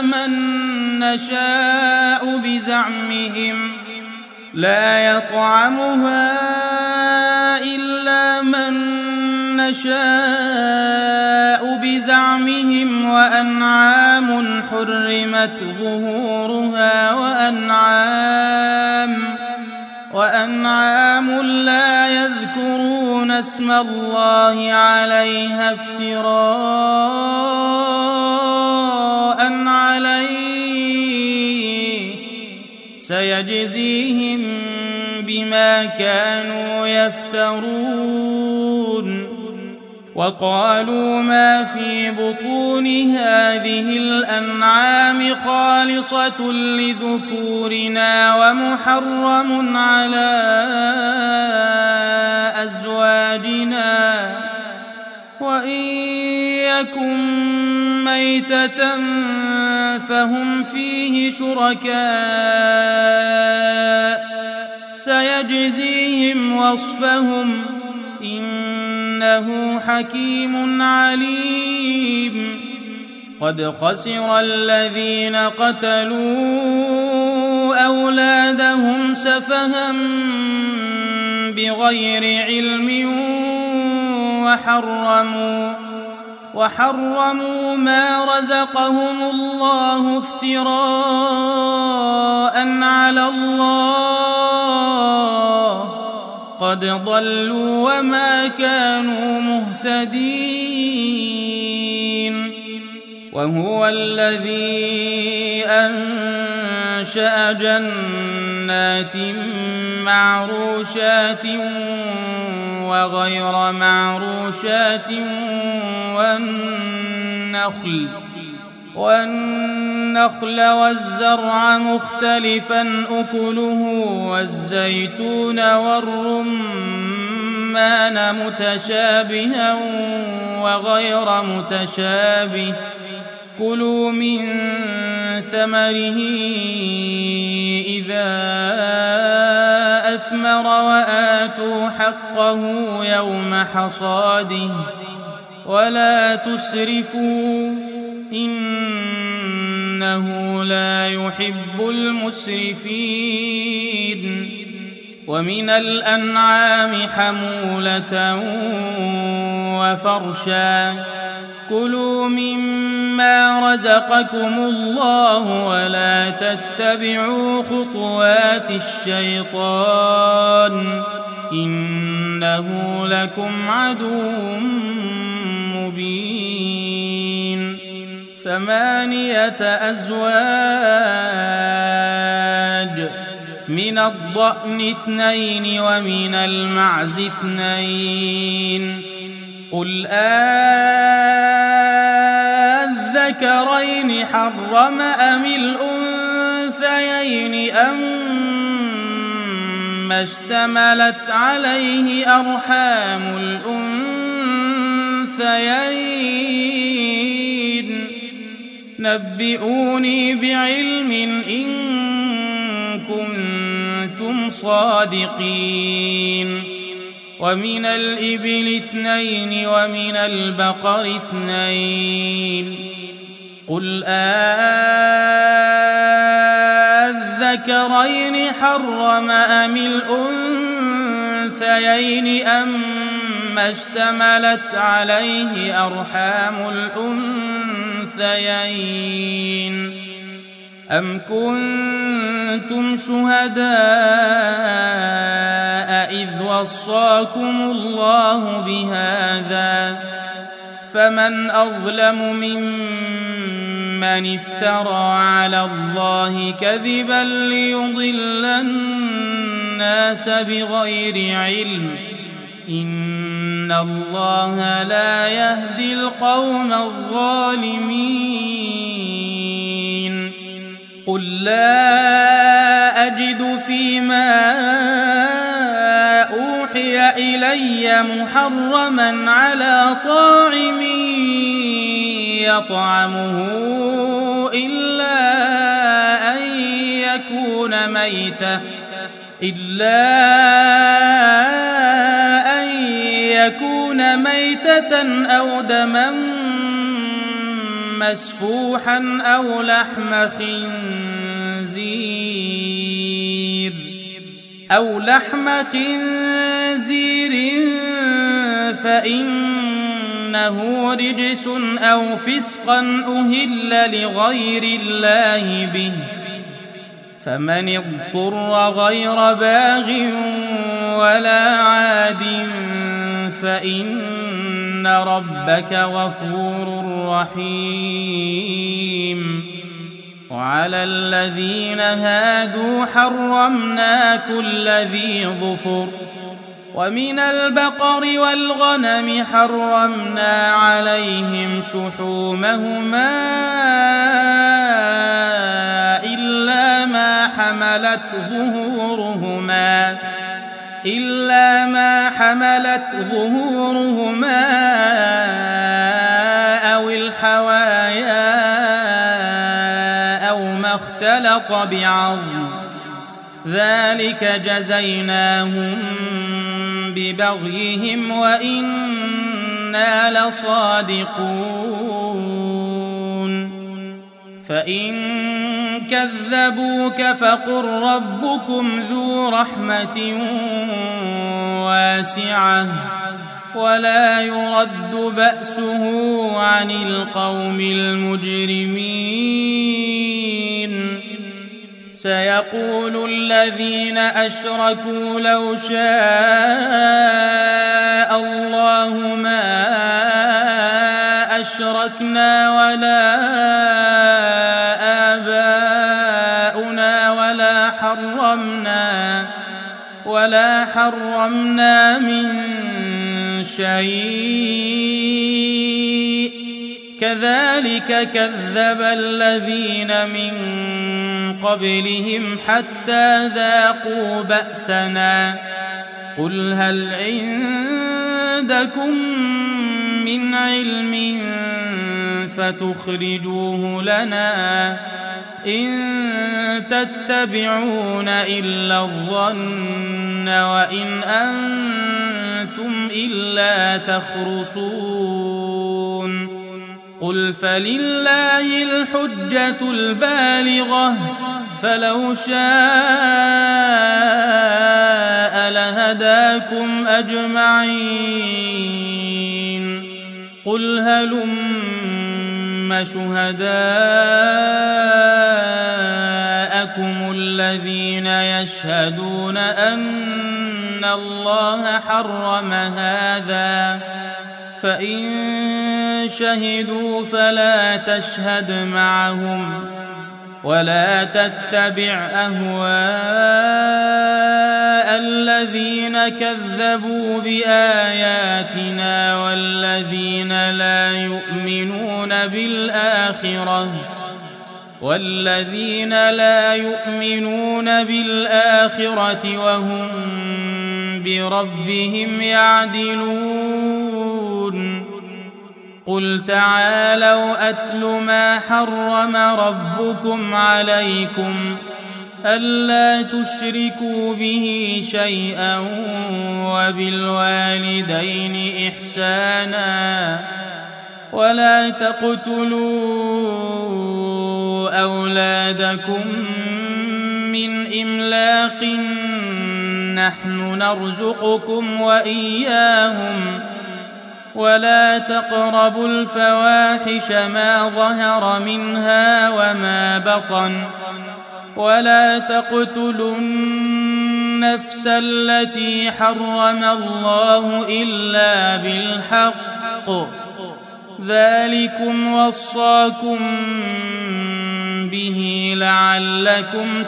من نشاء بزعمهم وأنعام حرمت ظهورها وأنعام لا يذكرون اسم الله عليها افتراء عليه سيجزيهم بما كانوا يفترون وقالوا ما في بطون هذه الأنعام خالصة لذكورنا ومحرم على أزواجنا وإن يكن ميتة فهم فيه شركاء سيجزيهم وصفهم إنه حكيم عليم قد خسر الذين قتلوا أولادهم سفها بغير علم وحرموا ما رزقهم الله افتراء على الله قد ضلوا وما كانوا مهتدين وهو الذي أنشأ جنات معروشات وغير معروشات والنخل والزرع مختلفا أكله والزيتون والرمان متشابها وغير متشابه كلوا من ثمره إذا أثمر وآتوا حقه يوم حصاده ولا تسرفوا إنه لا يحب المسرفين ومن الأنعام حمولة وفرشا كلوا مما رزقكم الله ولا تتبعوا خطوات الشيطان إنه لكم عدو مبين 8 أزواج من الضأن 2 ومن المعز 2 قل الذكرين حرم أم الأنثيين أما اشتملت عليه أرحام الأنثيين نبئوني بعلم إن كنتم صادقين ومن الإبل 2 ومن البقر 2 قل الذكرين حرم أم الأنثيين أما اشتملت عليه أرحام الأنثيين أم كنتم شهداء إذ وصاكم الله بهذا فمن أظلم ممن افترى على الله كذبا ليضل الناس بغير علم إن الله لا يهدي القوم الظالمين قل لا أجد فيما أوحي إلي محرما على طاعم يطعمه إلا أن يكون ميتة أو دما مسفوحا أو لحم خنزير فإنه رجس أو فسقا أهل لغير الله به فمن اضطر غير باغ ولا عاد فإن ربك غفور رحيم وعلى الذين هادوا حرمنا كل ذي ظفر ومن البقر والغنم حرمنا عليهم شحومهما إلا ما حملت إلا ما حملت ظهورهما أو الحوايا أو ما اختلط بعظم ذلك جزيناهم ببغيهم وإنا لصادقون فإن كذبوك فقل ربكم ذو رحمة واسعة ولا يرد بأسه عن القوم المجرمين سيقول الذين أشركوا لو شاء الله ما أشركنا ولا حرمنا من شيء كذلك كذب الذين من قبلهم حتى ذاقوا بأسنا قل هل عندكم من علم فتخرجوه لنا إن تتبعون إلا الظن وإن أنتم إلا تخرصون قل فلله الحجة البالغة فلو شاء لهداكم أجمعين قل هلم شهداءكم الذين يشهدون أن الله حرم هذا فإن شهدوا فلا تشهد معهم ولا تتبع أهواء الذين كذبوا بآياتنا والذين لا يؤمنون بالآخرة وهم بربهم يعدلون قل تعالوا أتل ما حرم ربكم عليكم ألا تشركوا به شيئا وبالوالدين إحسانا ولا تقتلوا أولادكم من إملاق نحن نرزقكم وإياهم ولا تقربوا الفواحش ما ظهر منها وما بطن ولا تقتلوا النفس التي حرم الله إلا بالحق ذلكم وصاكم به لعلكم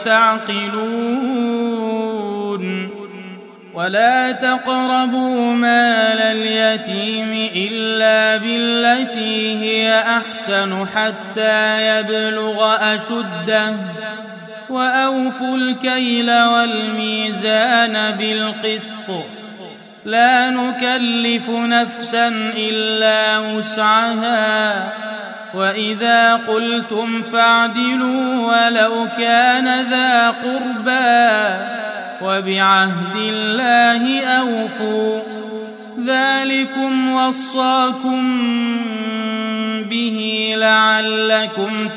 تعقلون ولا تقربوا مال اليتيم إلا بالتي هي أحسن حتى يبلغ أشده وأوفوا الكيل والميزان بالقسط لا نكلف نفسا إلا وسعها وإذا قلتم فاعدلوا ولو كان ذا قربى وبعهد الله أوفوا ذلكم وصاكم به لعلكم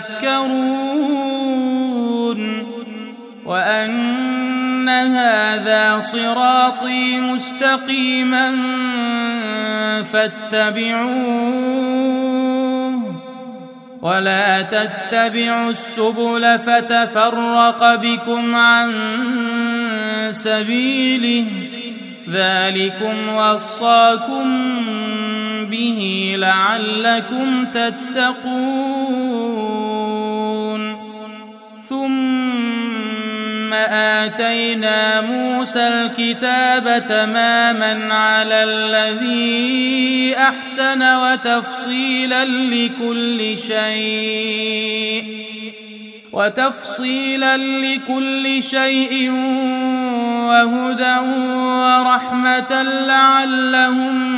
تذكرون وأن هذا صراطي مستقيما فاتبعوه ولا تتبعوا السبل فتفرق بكم عن سبيله ذلكم وصاكم به لعلكم تتقون ثم آتينا موسى الكتاب تماما على الذي أحسن وتفصيلا لكل شيء وهدى ورحمة لعلهم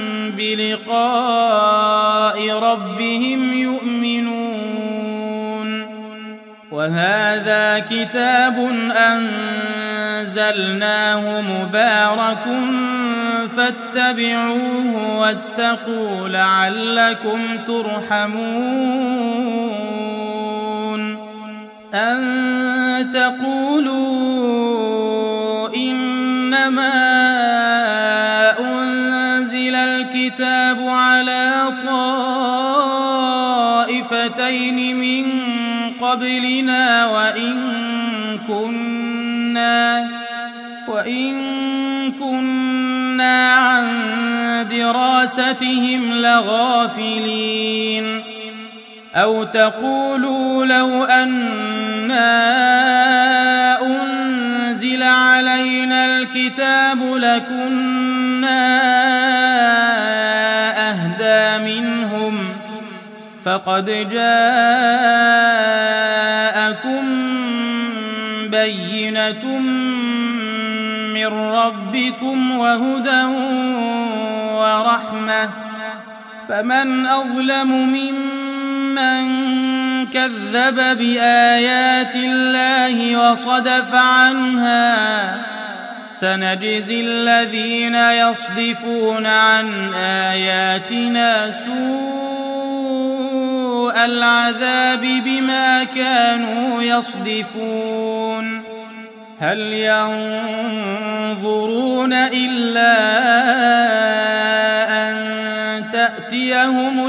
بلقاء ربهم يؤمنون. وهذا كتاب أنزلناه مبارك فاتبعوه واتقوا لعلكم ترحمون. أن تقولوا إنما أنزل الكتاب على طائفتين من قبلنا وإن كنا عن دراستهم لغافلين. أو تقولوا لو أنا أنزل علينا الكتاب لكنا أهدى منهم فقد جاءكم بينة من ربكم وهدى ورحمة فمن أظلم ممن كذب بآيات الله وصدف عنها. سنجزي الذين يصدفون عن آياتنا سوء العذاب بما كانوا يصدفون. هل ينظرون إلا أن تأتيهم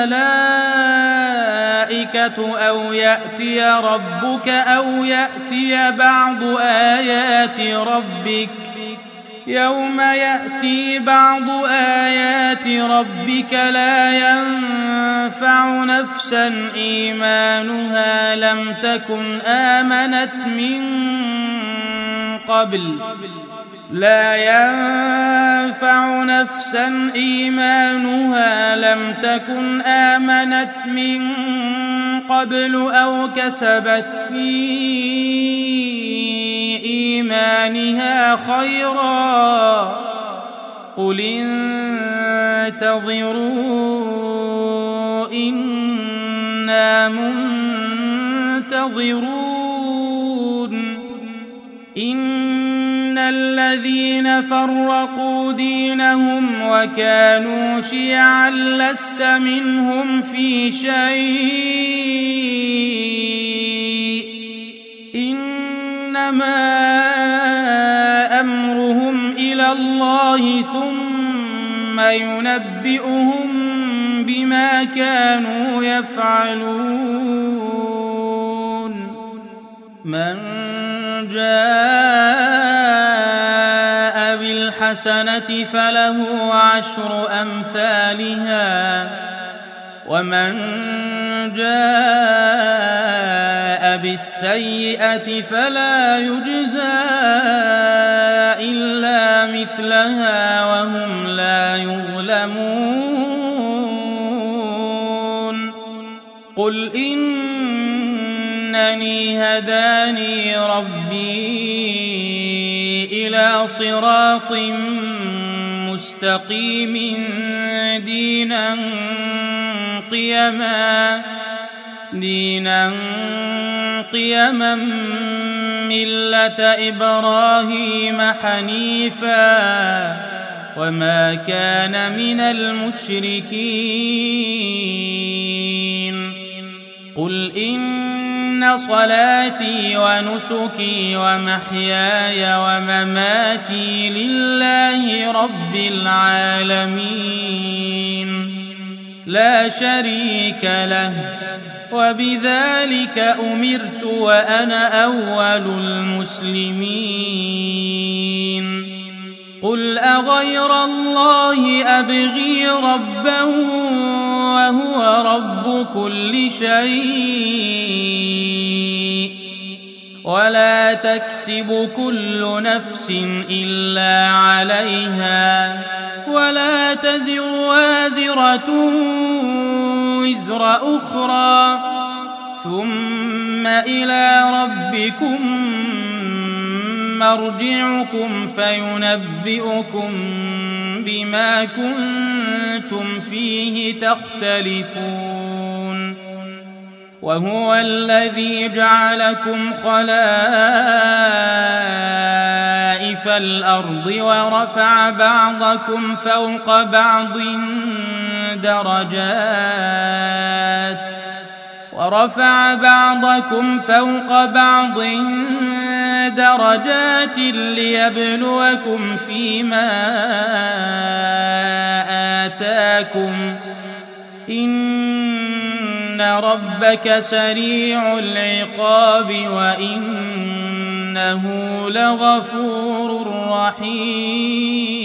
الملائكة أو يأتي ربك أو يأتي بعض آيات ربك. يوم يأتي بعض آيات ربك لا ينفع نفسا إيمانها لم تكن آمنت من قبل أو كسبت في إيمانها خيرا. قل انتظروا إنا منتظرون. إن الذين فرقوا دينهم وكانوا شيعا لست منهم في شيء إنما أمرهم إلى الله ثم ينبئهم بما كانوا يفعلون. من جاء بالحسنة فله 10 أمثالها ومن جاء بالسيئة فلا يجزى إلا مثلها وهم لا يظلمون. قل إنني هداني ربي إلى صراط مستقيم دينا قيما ملة إبراهيم حنيفا وما كان من المشركين. قل إن صلاتي ونسكي ومحياي ومماتي لله رب العالمين لا شريك له وبذلك أمرت وأنا أول المسلمين. قل أغير الله أبغي ربا وهو رب كل شيء ولا تكسب كل نفس إلا عليها ولا تزر وازرة وزر أخرى ثم إلى ربكم مرجعكم فينبئكم بما كنتم فيه تختلفون وهو الذي جعلكم خلائف الأرض ورفع بعضكم فوق بعض درجات ليبلوكم فيما آتاكم إن ربك سريع العقاب وإنه لغفور رحيم